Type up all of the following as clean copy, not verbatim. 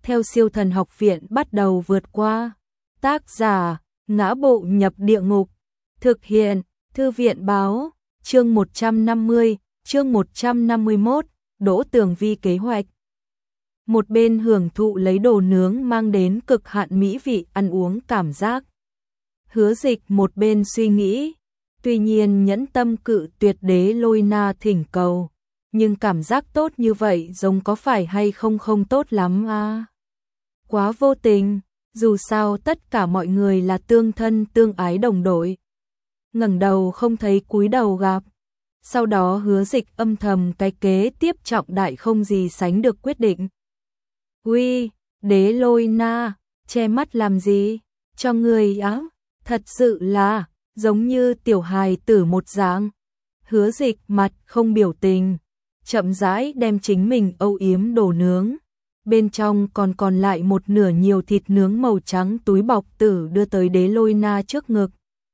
theo Siêu Thần Học Viện bắt đầu vượt qua. Tác giả: Ngã Bộ Nhập Địa Ngục. Thực hiện: Thư viện báo. Chương 150, chương 151, Đỗ Tường Vi kế hoạch. Một bên hưởng thụ lấy đồ nướng mang đến cực hạn mỹ vị ăn uống cảm giác. Hứa Dịch một bên suy nghĩ, tuy nhiên nhẫn tâm cự tuyệt Đế Lôi Na thỉnh cầu, nhưng cảm giác tốt như vậy giống có phải hay không không tốt lắm à. Quá vô tình, dù sao tất cả mọi người là tương thân tương ái đồng đội. Ngẩng đầu không thấy cúi đầu gặp. Sau đó Hứa Dịch âm thầm cái kế tiếp trọng đại không gì sánh được quyết định. Uy, Đế Lôi Na, che mắt làm gì? Cho người á, thật sự là giống như tiểu hài tử một dạng. Hứa Dịch mặt không biểu tình, chậm rãi đem chính mình âu yếm đồ nướng. Bên trong còn lại một nửa nhiều thịt nướng màu trắng túi bọc tử đưa tới Đế Lôi Na trước ngực.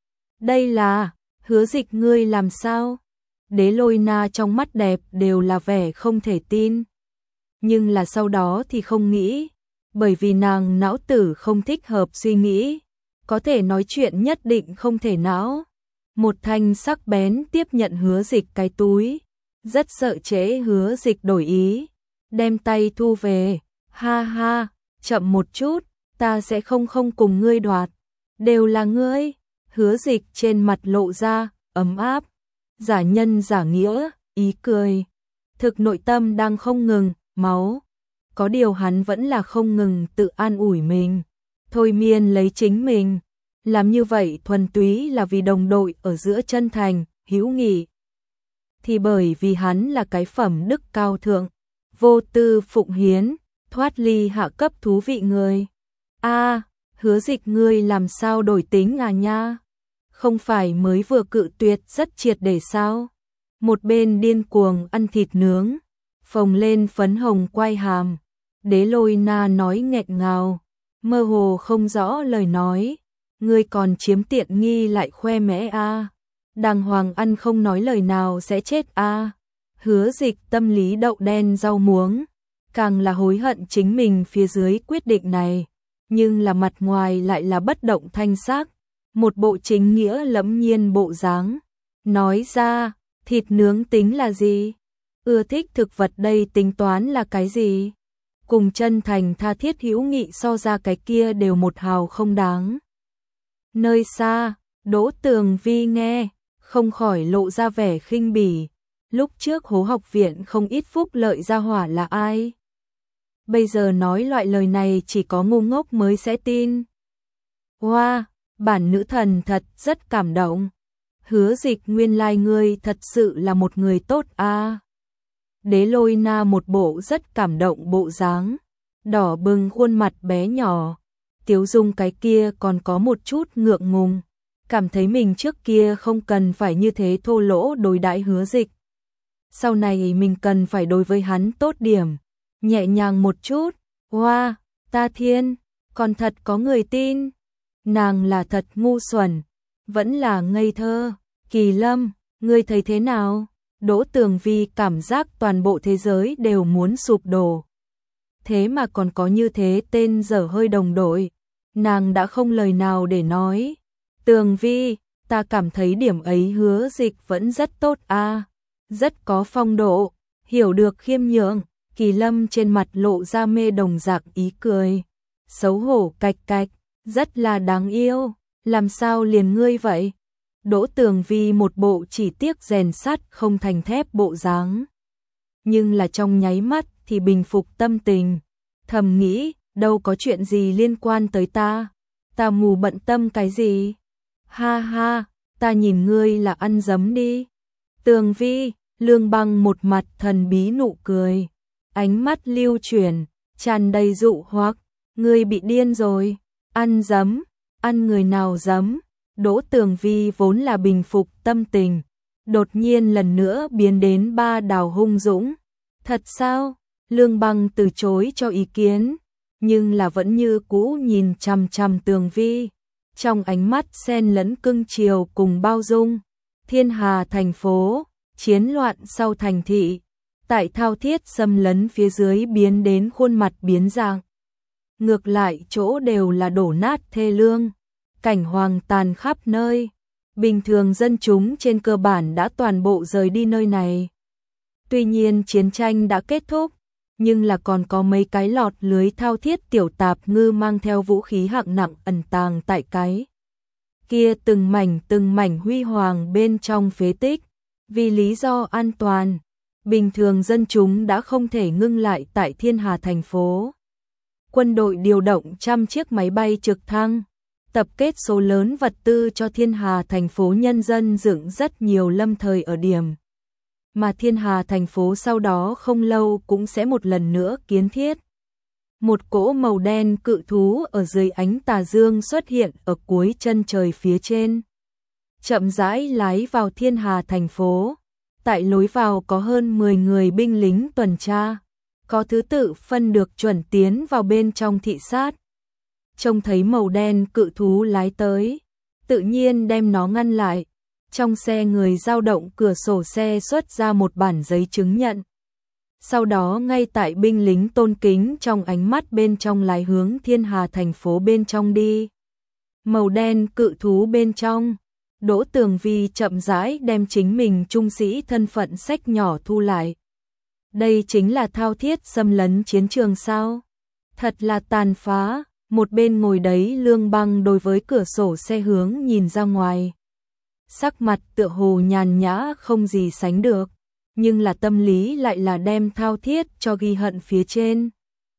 Đây là, Hứa Dịch ngươi làm sao? Đế Lôi Na trong mắt đẹp đều là vẻ không thể tin. Nhưng là sau đó thì không nghĩ, bởi vì nàng não tử không thích hợp suy nghĩ, có thể nói chuyện nhất định không thể não. Một thanh sắc bén tiếp nhận Hứa Dịch cái túi, rất sợ trễ Hứa Dịch đổi ý, đem tay thu về, ha ha, chậm một chút, ta sẽ không cùng ngươi đoạt, đều là ngươi. Hứa Dịch trên mặt lộ ra ấm áp, giả nhân giả nghĩa, ý cười. Thực nội tâm đang không ngừng máu. Có điều hắn vẫn là không ngừng tự an ủi mình, thôi miên lấy chính mình. Làm như vậy thuần túy là vì đồng đội ở giữa chân thành, hữu nghị. Thì bởi vì hắn là cái phẩm đức cao thượng, vô tư phụng hiến, thoát ly hạ cấp thú vị người. A, Hứa Dịch ngươi làm sao đổi tính à nha? Không phải mới vừa cự tuyệt rất triệt để sao? Một bên điên cuồng ăn thịt nướng, phồng lên phấn hồng quai hàm. Đế Lôi Na nói nghẹn ngào, mơ hồ không rõ lời nói. Ngươi còn chiếm tiện nghi lại khoe mẽ a, đàng hoàng ăn không nói lời nào sẽ chết a. Hứa Dịch tâm lý đậu đen rau muống, càng là hối hận chính mình phía dưới quyết định này, nhưng là mặt ngoài lại là bất động thanh sắc, một bộ chính nghĩa lẫm nhiên bộ dáng. Nói ra, thịt nướng tính là gì? Ưa thích thực vật đây tính toán là cái gì? Cùng chân thành tha thiết hữu nghị so ra cái kia đều một hào không đáng. Nơi xa, Đỗ Tường Vi nghe, không khỏi lộ ra vẻ khinh bỉ. Lúc trước Hố Học Viện không ít phúc lợi gia hỏa là ai? Bây giờ nói loại lời này chỉ có ngu ngốc mới sẽ tin. Wow, bản nữ thần thật rất cảm động. Hứa Dịch nguyên lai ngươi thật sự là một người tốt a. Đế Lôi Na một bộ rất cảm động bộ dáng, đỏ bừng khuôn mặt bé nhỏ, tiếu dung cái kia còn có một chút ngượng ngùng, cảm thấy mình trước kia không cần phải như thế thô lỗ đối đãi Hứa Dịch. Sau này mình cần phải đối với hắn tốt điểm, nhẹ nhàng một chút. Wow, ta thiên, còn thật có người tin. Nàng là thật ngu xuẩn, vẫn là ngây thơ. Kỳ Lâm, ngươi thấy thế nào? Đỗ Tường Vi cảm giác toàn bộ thế giới đều muốn sụp đổ. Thế mà còn có như thế tên dở hơi đồng đội. Nàng đã không lời nào để nói. Tường Vi, ta cảm thấy điểm ấy Hứa Dịch vẫn rất tốt a, rất có phong độ, hiểu được khiêm nhường. Kỳ Lâm trên mặt lộ ra mê đồng dạng ý cười, xấu hổ cạch cạch, rất là đáng yêu, làm sao liền ngươi vậy? Đỗ Tường Vi một bộ chỉ tiếc rèn sắt không thành thép bộ dáng. Nhưng là trong nháy mắt thì bình phục tâm tình, thầm nghĩ, đâu có chuyện gì liên quan tới ta mù bận tâm cái gì? Ha ha, ta nhìn ngươi là ăn dấm đi. Tường Vi, Lương Băng một mặt thần bí nụ cười, ánh mắt lưu chuyển, tràn đầy dụ hoặc, ngươi bị điên rồi, ăn dấm, ăn người nào dấm? Đỗ Tường Vi vốn là bình phục tâm tình, đột nhiên lần nữa biến đến ba đào hung dũng. Thật sao? Lương Băng từ chối cho ý kiến, nhưng là vẫn như cũ nhìn chằm chằm Tường Vi, trong ánh mắt xen lẫn cưng chiều cùng bao dung. Thiên Hà thành phố, chiến loạn sau thành thị, tại thao thiết xâm lấn phía dưới biến đến khuôn mặt biến dạng. ngược lại chỗ đều là đổ nát thê lương, cảnh hoang tàn khắp nơi. Bình thường dân chúng trên cơ bản đã toàn bộ rời đi nơi này. Tuy nhiên chiến tranh đã kết thúc, nhưng là còn có mấy cái lọt lưới thao thiết tiểu tạp ngư mang theo vũ khí hạng nặng ẩn tàng tại cái kia từng mảnh huy hoàng bên trong phế tích. Vì lý do an toàn, bình thường dân chúng đã không thể ngưng lại tại Thiên Hà thành phố. Quân đội điều động trăm chiếc máy bay trực thăng, tập kết số lớn vật tư cho Thiên Hà thành phố nhân dân dựng rất nhiều lâm thời ở điểm. Mà Thiên Hà thành phố sau đó không lâu cũng sẽ một lần nữa kiến thiết. Một cỗ màu đen cự thú ở dưới ánh tà dương xuất hiện ở cuối chân trời phía trên. Chậm rãi lái vào Thiên Hà thành phố. Tại lối vào có hơn 10 người binh lính tuần tra, có thứ tự phân được chuẩn tiến vào bên trong thị sát. Trông thấy màu đen cự thú lái tới, tự nhiên đem nó ngăn lại. Trong xe người dao động cửa sổ xe xuất ra một bản giấy chứng nhận. Sau đó ngay tại binh lính tôn kính trong ánh mắt bên trong lái hướng Thiên Hà thành phố bên trong đi. Màu đen cự thú bên trong, Đỗ Tường Vi chậm rãi đem chính mình trung sĩ thân phận sách nhỏ thu lại. Đây chính là thao thiết xâm lấn chiến trường sao? Thật là tàn phá. Một bên ngồi đấy Lương Băng đối với cửa sổ xe hướng nhìn ra ngoài. Sắc mặt tựa hồ nhàn nhã không gì sánh được, nhưng là tâm lý lại là đem thao thiết cho ghi hận phía trên.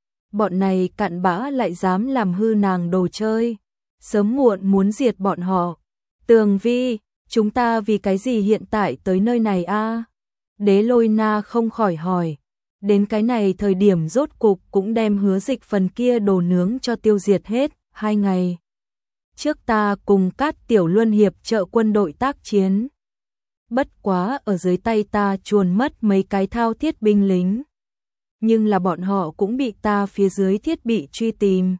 Bọn này cặn bã lại dám làm hư nàng đồ chơi, sớm muộn muốn diệt bọn họ. Tường Vi, chúng ta vì cái gì hiện tại tới nơi này a? Đế Lôi Na không khỏi hỏi. Đến cái này thời điểm rốt cục cũng đem Hứa Dịch phần kia đồ nướng cho tiêu diệt hết. 2 ngày trước ta cùng Cát Tiểu Luân hiệp trợ quân đội tác chiến. Bất quá ở dưới tay ta chuồn mất mấy cái thao thiết binh lính. Nhưng là bọn họ cũng bị ta phía dưới thiết bị truy tìm.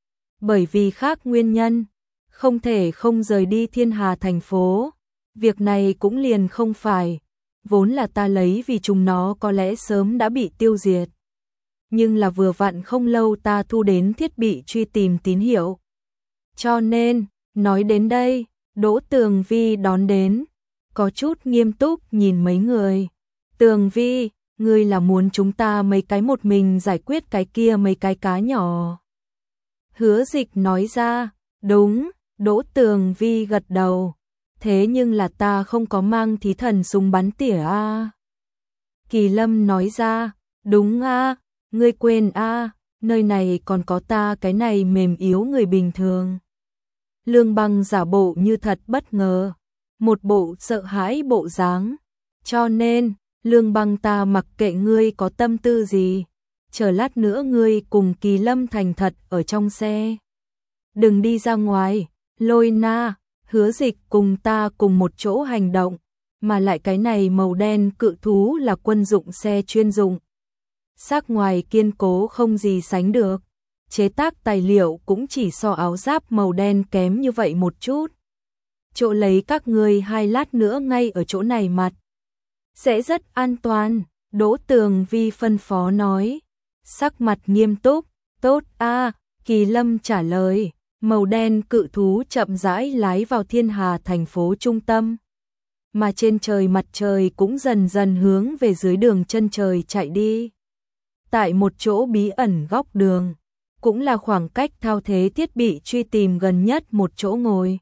Bởi vì khác nguyên nhân, không thể không rời đi Thiên Hà thành phố. Việc này cũng liền không phải. Vốn là ta lấy vì chúng nó có lẽ sớm đã bị tiêu diệt. Nhưng là vừa vặn không lâu ta thu đến thiết bị truy tìm tín hiệu. Cho nên, nói đến đây, Đỗ Tường Vi đón đến, có chút nghiêm túc nhìn mấy người. Tường Vi, ngươi là muốn chúng ta mấy cái một mình giải quyết cái kia mấy cái cá nhỏ. Hứa Dịch nói ra, đúng, Đỗ Tường Vi gật đầu. Thế nhưng là ta không có mang thí thần súng bắn tỉa a. Kỳ Lâm nói ra, đúng a, ngươi quên a, nơi này còn có ta cái này mềm yếu người bình thường. Lương Băng giả bộ như thật bất ngờ, một bộ sợ hãi bộ dáng. Cho nên, Lương Băng ta mặc kệ ngươi có tâm tư gì, chờ lát nữa ngươi cùng Kỳ Lâm thành thật ở trong xe. Đừng đi ra ngoài, Lôi Na. Hứa Dịch cùng ta cùng một chỗ hành động, mà lại cái này màu đen cự thú là quân dụng xe chuyên dụng. Xác ngoài kiên cố không gì sánh được, chế tác tài liệu cũng chỉ so áo giáp màu đen kém như vậy một chút. Chỗ lấy các ngươi 2 lát nữa ngay ở chỗ này mặt. Sẽ rất an toàn, Đỗ Tường Vi phân phó nói. Sắc mặt nghiêm túc, tốt a, Kỳ Lâm trả lời. Màu đen cự thú chậm rãi lái vào Thiên Hà thành phố trung tâm. Mà trên trời mặt trời cũng dần dần hướng về dưới đường chân trời chạy đi. Tại một chỗ bí ẩn góc đường, cũng là khoảng cách thao thế thiết bị truy tìm gần nhất một chỗ ngồi.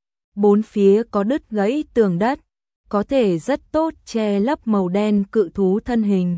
Bốn phía có đứt gãy tường đất, có thể rất tốt che lấp màu đen cự thú thân hình.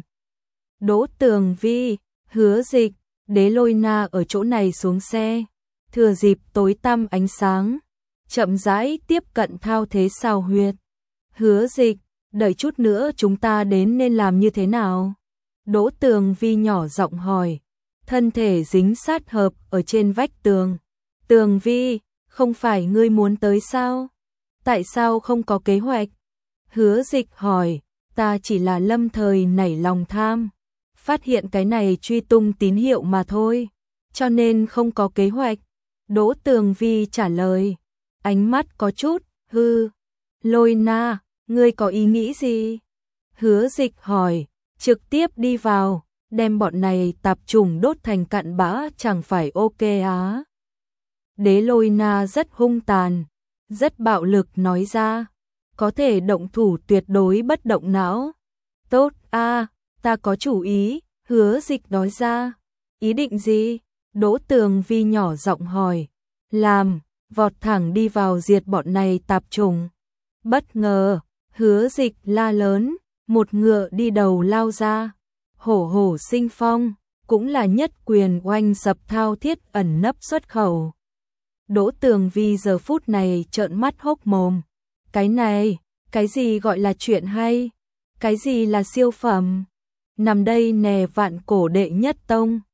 Đỗ Tường Vi, Hứa Dịch, Đế Lôi Na ở chỗ này xuống xe. Thừa dịp tối tăm ánh sáng, chậm rãi tiếp cận thao thế sao huyệt. Hứa Dịch, đợi chút nữa chúng ta đến nên làm như thế nào? Đỗ Tường Vi nhỏ giọng hỏi, thân thể dính sát hợp ở trên vách tường. Tường Vi, không phải ngươi muốn tới sao? Tại sao không có kế hoạch? Hứa Dịch hỏi, ta chỉ là lâm thời nảy lòng tham, phát hiện cái này truy tung tín hiệu mà thôi, cho nên không có kế hoạch. Đỗ Tường Vi trả lời, ánh mắt có chút hư. Lôi Na, ngươi có ý nghĩ gì? Hứa Dịch hỏi, trực tiếp đi vào, đem bọn này tạp chủng đốt thành cặn bã chẳng phải ok á. Đế Lôi Na rất hung tàn, rất bạo lực nói ra, có thể động thủ tuyệt đối bất động não. Tốt a, ta có chủ ý, Hứa Dịch nói ra. Ý định gì? Đỗ Tường Vi nhỏ giọng hỏi. Làm, vọt thẳng đi vào diệt bọn này tạp chủng. Bất ngờ, Hứa Dịch la lớn, một ngựa đi đầu lao ra. Hổ hổ sinh phong, cũng là nhất quyền oanh sập thao thiết ẩn nấp xuất khẩu. Đỗ Tường Vi giờ phút này trợn mắt hốc mồm. Cái này, cái gì gọi là chuyện hay? Cái gì là siêu phẩm? Nằm đây nè vạn cổ đệ nhất tông.